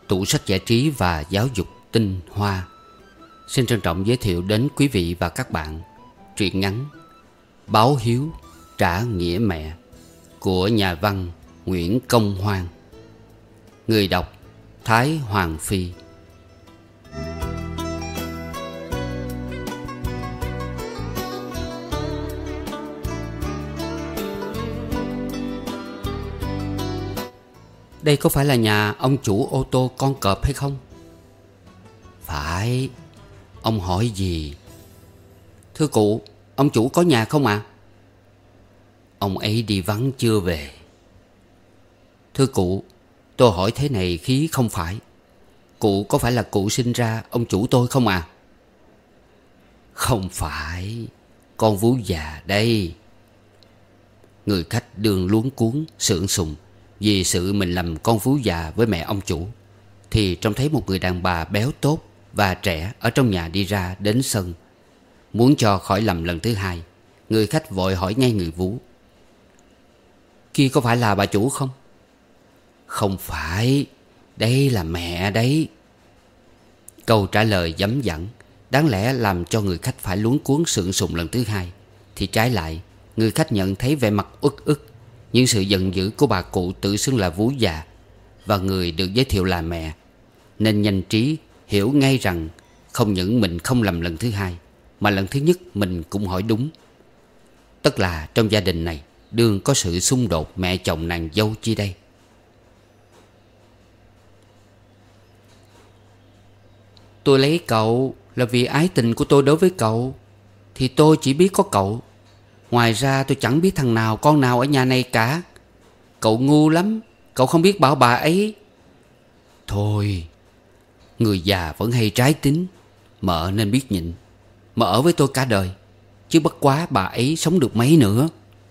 tủ sách giải trí và giáo dục tinh hoa xin trân trọng giới thiệu đến quý vị và các bạn truyện ngắn Báo Hiếu Trả Nghĩa Mẹ của nhà văn Nguyễn Công Hoan. Người đọc Thái Hoàng Phi. Đây có phải là nhà ông chủ ô tô con cọp hay không? Phải. Ông hỏi gì? Thưa cụ, ông chủ có nhà không ạ? Ông ấy đi vắng chưa về. Thưa cụ, tôi hỏi thế này khí không phải. Cụ có phải là cụ sinh ra ông chủ tôi không à? Không phải. Con vú già đây. Người khách đương luống cuống sượng sùng vì sự mình làm con vú già với mẹ ông chủ, thì trông thấy một người đàn bà béo tốt và trẻ ở trong nhà đi ra đến sân. Muốn cho khỏi lầm lần thứ hai, người khách vội hỏi ngay người vú: Kia có phải là bà chủ không? Không phải. Đây là mẹ đấy. Câu trả lời vắn vẳng, đáng lẽ làm cho người khách phải luống cuống sượng sùng lần thứ hai, thì trái lại người khách nhận thấy vẻ mặt uất ức những sự giận dữ của bà cụ tự xưng là vú già và người được giới thiệu là mẹ, nên nhanh trí hiểu ngay rằng không những mình không lầm lần thứ hai, mà lần thứ nhất mình cũng hỏi đúng. Tức là trong gia đình này đương có sự xung đột mẹ chồng nàng dâu chi đây. Tôi lấy cậu là vì ái tình của tôi đối với cậu, thì tôi chỉ biết có cậu. Ngoài ra tôi chẳng biết thằng nào con nào ở nhà này cả. Cậu ngu lắm, cậu không biết bảo bà ấy. Thôi, người già vẫn hay trái tính, mợ nên biết nhịn. Mợ ở với tôi cả đời, chứ bất quá bà ấy sống được mấy nữa.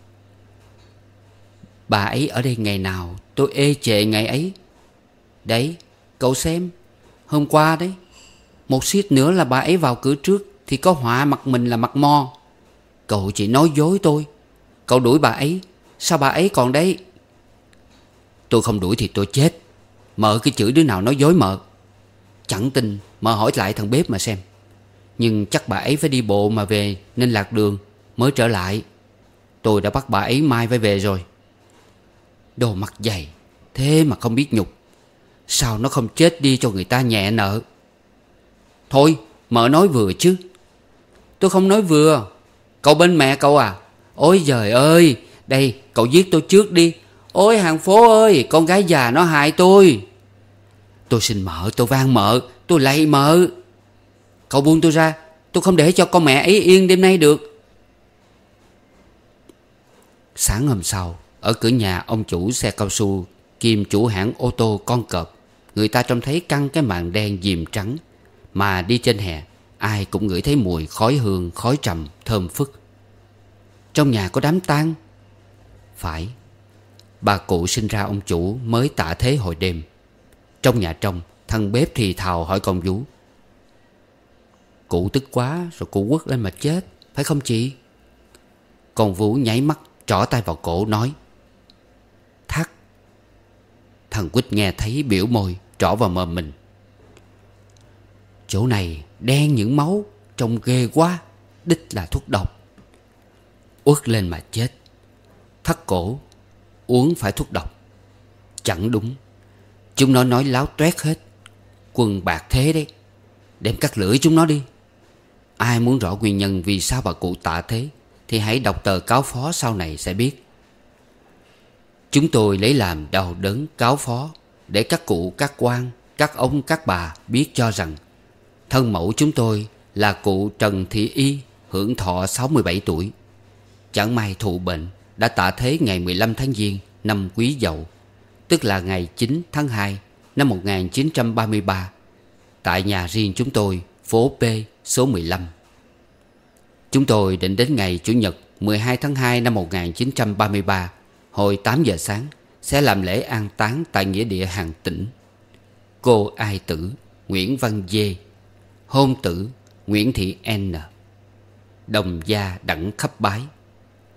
Bà ấy ở đây ngày nào tôi ê chệ ngày ấy. Đấy, cậu xem, hôm qua đấy, một suýt nữa là bà ấy vào cửa trước, thì có họa mặt mình là mặt mo. Cậu chỉ nói dối tôi. Cậu đuổi bà ấy, sao bà ấy còn đấy? Tôi không đuổi thì tôi chết. Mợ cứ chửi đứa nào nói dối mợ. Chẳng tin mợ hỏi lại thằng bếp mà xem. Nhưng chắc bà ấy phải đi bộ mà về nên lạc đường mới trở lại. Tôi đã bắt bà ấy mai phải về rồi. Đồ mặt dày thế mà không biết nhục. Sao nó không chết đi cho người ta nhẹ nợ? Thôi mợ nói vừa chứ. Tôi không nói vừa. Cậu bên mẹ cậu à? Ôi giời ơi, đây cậu giết tôi trước đi. Ôi hàng phố ơi, con gái già nó hại tôi. Tôi xin mợ, tôi van mợ, tôi lạy mợ. Cậu buông tôi ra, tôi không để cho con mẹ ấy yên đêm nay được. Sáng hôm sau, ở cửa nhà ông chủ xe cao su kiêm chủ hãng ô tô con cọp, người ta trông thấy căng cái màn đen diềm trắng, mà đi trên hè ai cũng ngửi thấy mùi khói hương, khói trầm, thơm phức. Trong nhà có đám tang. Phải, bà cụ sinh ra ông chủ mới tạ thế hồi đêm. Trong nhà trong, thằng bếp thì thào hỏi con vú: Cụ tức quá rồi cụ quất lên mà chết, phải không chị? Con vú nháy mắt trỏ tay vào cổ nói: Thắt. Thằng quýt nghe thấy biểu môi trỏ vào mồm mình: Chỗ này đen những máu, trông ghê quá, đích là thuốc độc. Uất lên mà chết. Thắt cổ, uống phải thuốc độc. Chẳng đúng. Chúng nó nói láo toét hết. Quần bạc thế đấy. Đem cắt lưỡi chúng nó đi. Ai muốn rõ nguyên nhân vì sao bà cụ tạ thế, thì hãy đọc tờ cáo phó sau này sẽ biết. Chúng tôi lấy làm đau đớn cáo phó, để các cụ, các quan, các ông, các bà biết cho rằng thân mẫu chúng tôi là cụ Trần Thị Y, hưởng thọ 67 tuổi. Chẳng may thụ bệnh, đã tạ thế ngày 15 tháng Giêng năm Quý Dậu, tức là ngày 9 tháng 2 năm 1933, tại nhà riêng chúng tôi, phố P, số 15. Chúng tôi định đến ngày Chủ nhật 12 tháng 2 năm 1933, hồi 8 giờ sáng, sẽ làm lễ an táng tại nghĩa địa Hàng Tĩnh. Cô ai tử Nguyễn Văn Dê, hôn tử Nguyễn Thị N, đồng gia đặng khắp bái.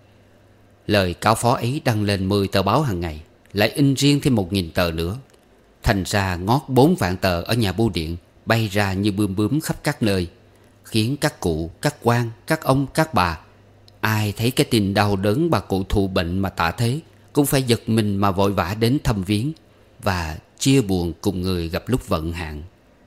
Lời cáo phó ấy đăng lên 10 tờ báo hàng ngày, lại in riêng thêm 1000 tờ nữa. Thành ra ngót 4 vạn tờ ở nhà bưu điện bay ra như bươm bướm khắp các nơi, khiến các cụ, các quan, các ông, các bà ai thấy cái tin đau đớn bà cụ thụ bệnh mà tạ thế cũng phải giật mình mà vội vã đến thăm viếng và chia buồn cùng người gặp lúc vận hạn.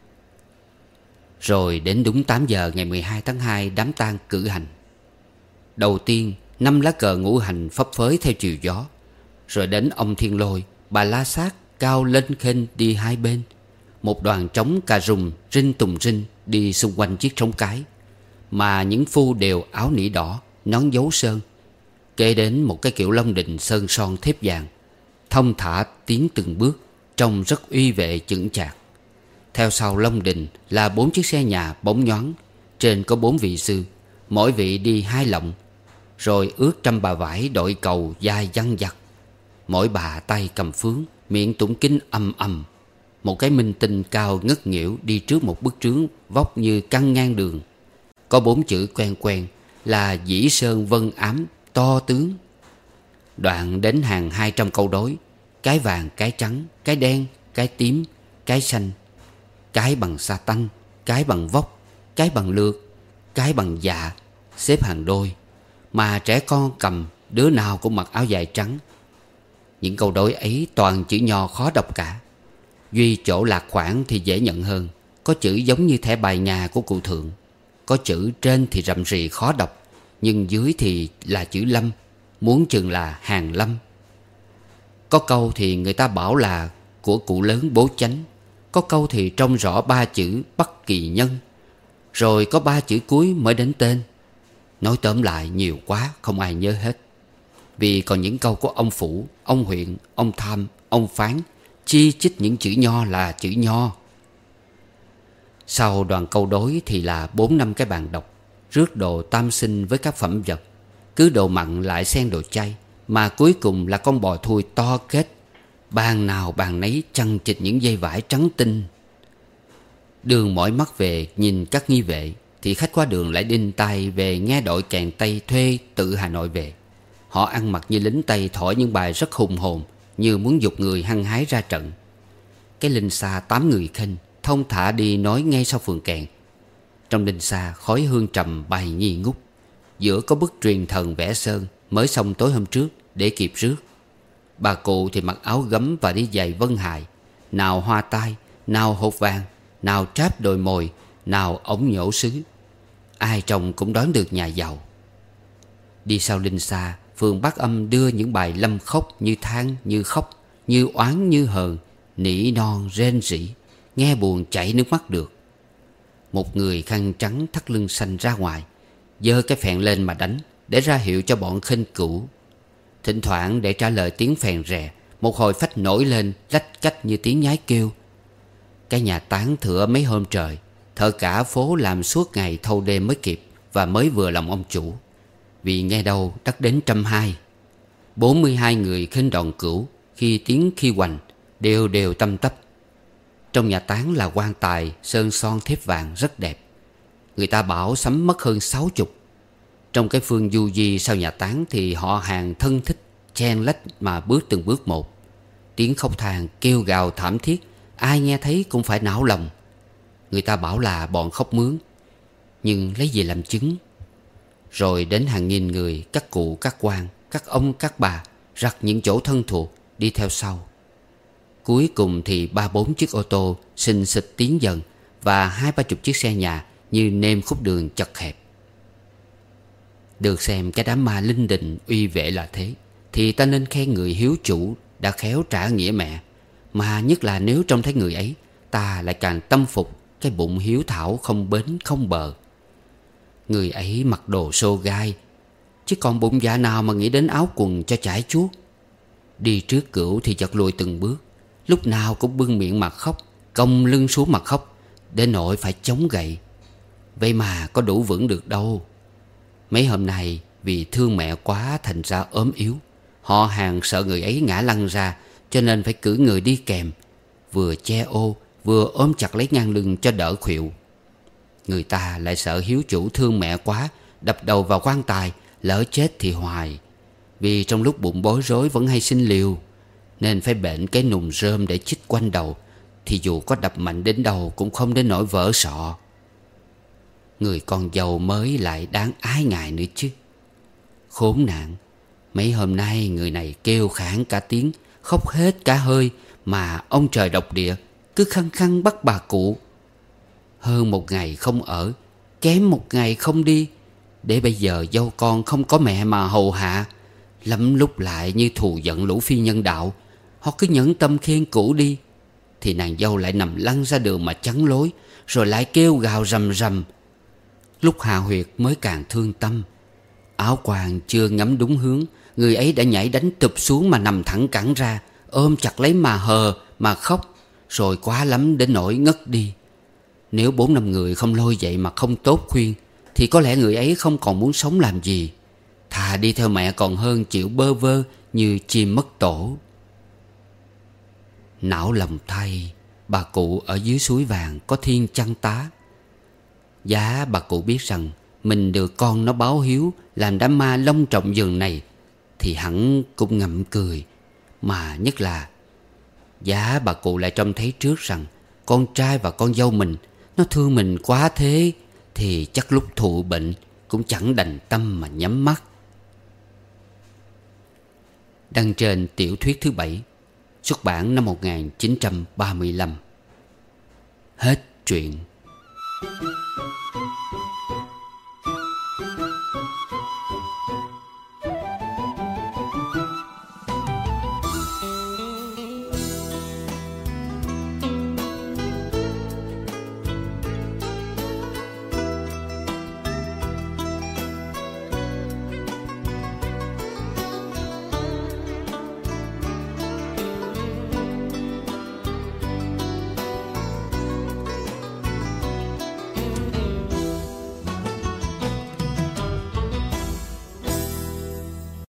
Rồi đến đúng 8 giờ ngày 12 tháng 2 đám tang cử hành. Đầu tiên 5 lá cờ ngũ hành phấp phới theo chiều gió. Rồi đến ông Thiên Lôi, bà La Sát cao lên khênh đi hai bên. Một đoàn trống cà rùng rinh tùng rinh đi xung quanh chiếc trống cái, mà những phu đều áo nỉ đỏ, nón dấu sơn. Kế đến một cái kiểu Long Đình sơn son thép vàng, thông thả tiến từng bước, trông rất uy vệ chững chạc. Theo sau Long Đình là 4 chiếc xe nhà bóng nhoáng, trên có 4 vị sư, mỗi vị đi 2 lọng. Rồi ước trăm bà vải đội cầu dài văng vặt, mỗi bà tay cầm phướng, miệng tụng kinh ầm ầm. Một cái minh tinh cao ngất nghỉu đi trước một bức trướng vóc như căng ngang đường, có 4 chữ quen quen là Dĩ Sơn Vân Ám to tướng. Đoạn đến hàng 200 câu đối, cái vàng, cái trắng, cái đen, cái tím, cái xanh, cái bằng sa tanh, cái bằng vóc, cái bằng lược, cái bằng dạ, xếp hàng đôi, mà trẻ con cầm đứa nào cũng mặc áo dài trắng. Những câu đối ấy toàn chữ nho khó đọc cả, duy chỗ lạc khoảng thì dễ nhận hơn. Có chữ giống như thẻ bài nhà của cụ Thượng, có chữ trên thì rậm rì khó đọc, nhưng dưới thì là chữ Lâm, muốn chừng là hàng Lâm. Có câu thì người ta bảo là của cụ lớn Bố Chánh, có câu thì trông rõ 3 chữ Bắc Kỳ Nhân, rồi có 3 chữ cuối mới đến tên. Nói tóm lại nhiều quá không ai nhớ hết, vì còn những câu của ông Phủ, ông Huyện, ông Tham, ông Phán chi chích những chữ nho là chữ nho. Sau đoàn câu đối thì là 4-5 cái bàn đọc, rước đồ tam sinh với các phẩm vật, cứ đồ mặn lại xen đồ chay, mà cuối cùng là con bò thui to kết, bàn nào bàn nấy chằng chịt những dây vải trắng tinh. Đường mỏi mắt về nhìn các nghi vệ, thì khách qua đường lại đinh tai về nghe đội kèn Tây thuê từ Hà Nội về. Họ ăn mặc như lính Tây thổi những bài rất hùng hồn, như muốn giục người hăng hái ra trận. Cái linh xa 8 người khênh thông thả đi nói ngay sau phường kèn. Trong linh xa khói hương trầm bay nghi ngút, giữa có bức truyền thần vẽ sơn mới xong tối hôm trước để kịp rước. Bà cụ thì mặc áo gấm và đi giày vân hài, nào hoa tai, nào hột vàng, nào tráp đồi mồi, nào ống nhổ sứ. Ai trông cũng đoán được nhà giàu. Đi sau linh xa, phường Bát Âm đưa những bài lâm khóc như than như khóc, như oán như hờn, nỉ non rên rỉ, nghe buồn chảy nước mắt được. Một người khăn trắng thắt lưng xanh ra ngoài, giơ cái phèn lên mà đánh, để ra hiệu cho bọn khênh cửu. Thỉnh thoảng để trả lời tiếng phèn rè, một hồi phách nổi lên lách cách như tiếng nhái kêu. Cái nhà táng thửa mấy hôm trời, thợ cả phố làm suốt ngày thâu đêm mới kịp, và mới vừa lòng ông chủ. Vì nghe đâu đắt đến 120. 42 người khênh đòn cửu, khi tiến khi hoành, đều đều tăm tắp. Trong nhà táng là quan tài sơn son thép vàng rất đẹp, người ta bảo sắm mất hơn 60. Trong cái phương du di sau nhà táng thì họ hàng thân thích chen lách mà bước từng bước một. Tiếng khóc than kêu gào thảm thiết, ai nghe thấy cũng phải não lòng. Người ta bảo là bọn khóc mướn, nhưng lấy gì làm chứng. Rồi đến hàng nghìn người, các cụ, các quan, các ông, các bà rặt những chỗ thân thuộc đi theo sau. Cuối cùng thì 3-4 chiếc ô tô xình xịch tiến dần, và 20-30 chiếc xe nhà như nêm khúc đường chật hẹp. Được xem cái đám ma linh đình uy vệ là thế, thì ta nên khen người hiếu chủ đã khéo trả nghĩa mẹ. Mà nhất là nếu trông thấy người ấy, ta lại càng tâm phục cái bụng hiếu thảo không bến không bờ. Người ấy mặc đồ xô gai, chứ còn bụng dạ nào mà nghĩ đến áo quần cho chải chuốt. Đi trước cửu thì chật lùi từng bước, lúc nào cũng bưng miệng mà khóc, cong lưng xuống mà khóc, đến nỗi phải chống gậy. Vậy mà có đủ vững được đâu. Mấy hôm nay vì thương mẹ quá thành ra ốm yếu, họ hàng sợ người ấy ngã lăn ra, cho nên phải cử người đi kèm, vừa che ô vừa ôm chặt lấy ngang lưng cho đỡ khuỵu. Người ta lại sợ hiếu chủ thương mẹ quá, đập đầu vào quan tài, lỡ chết thì hoài. Vì trong lúc bụng bối rối vẫn hay xin liều, nên phải bệnh cái nùng rơm để chích quanh đầu, thì dù có đập mạnh đến đâu cũng không đến nỗi vỡ sọ. Người con dâu mới lại đáng ái ngại nữa chứ. Khốn nạn, mấy hôm nay người này kêu khản cả tiếng, khóc hết cả hơi, mà ông trời độc địa cứ khăng khăng bắt bà cụ. Hơn một ngày không ở, kém một ngày không đi, để bây giờ dâu con không có mẹ mà hầu hạ. Lắm lúc lại như thù giận lũ phi nhân đạo, họ cứ nhẫn tâm khen cũ đi, thì nàng dâu lại nằm lăn ra đường mà chắn lối, rồi lại kêu gào rầm rầm. Lúc hạ huyệt mới càng thương tâm. Áo quàng chưa ngắm đúng hướng, người ấy đã nhảy đánh tụp xuống mà nằm thẳng cẳng ra, ôm chặt lấy mà hờ mà khóc, rồi quá lắm đến nỗi ngất đi. Nếu 4-5 người không lôi dậy mà không tốt khuyên, thì có lẽ người ấy không còn muốn sống làm gì. Thà đi theo mẹ còn hơn chịu bơ vơ như chim mất tổ. Não lòng thay, bà cụ ở dưới suối vàng có thiên chăn tá. Giá bà cụ biết rằng mình được con nó báo hiếu làm đám ma long trọng giường này, thì hẳn cũng ngậm cười. Mà nhất là giá bà cụ lại trông thấy trước rằng con trai và con dâu mình nó thương mình quá thế, thì chắc lúc thụ bệnh cũng chẳng đành tâm mà nhắm mắt. Đăng trên tiểu thuyết thứ 7, xuất bản năm 1935. Hết truyện.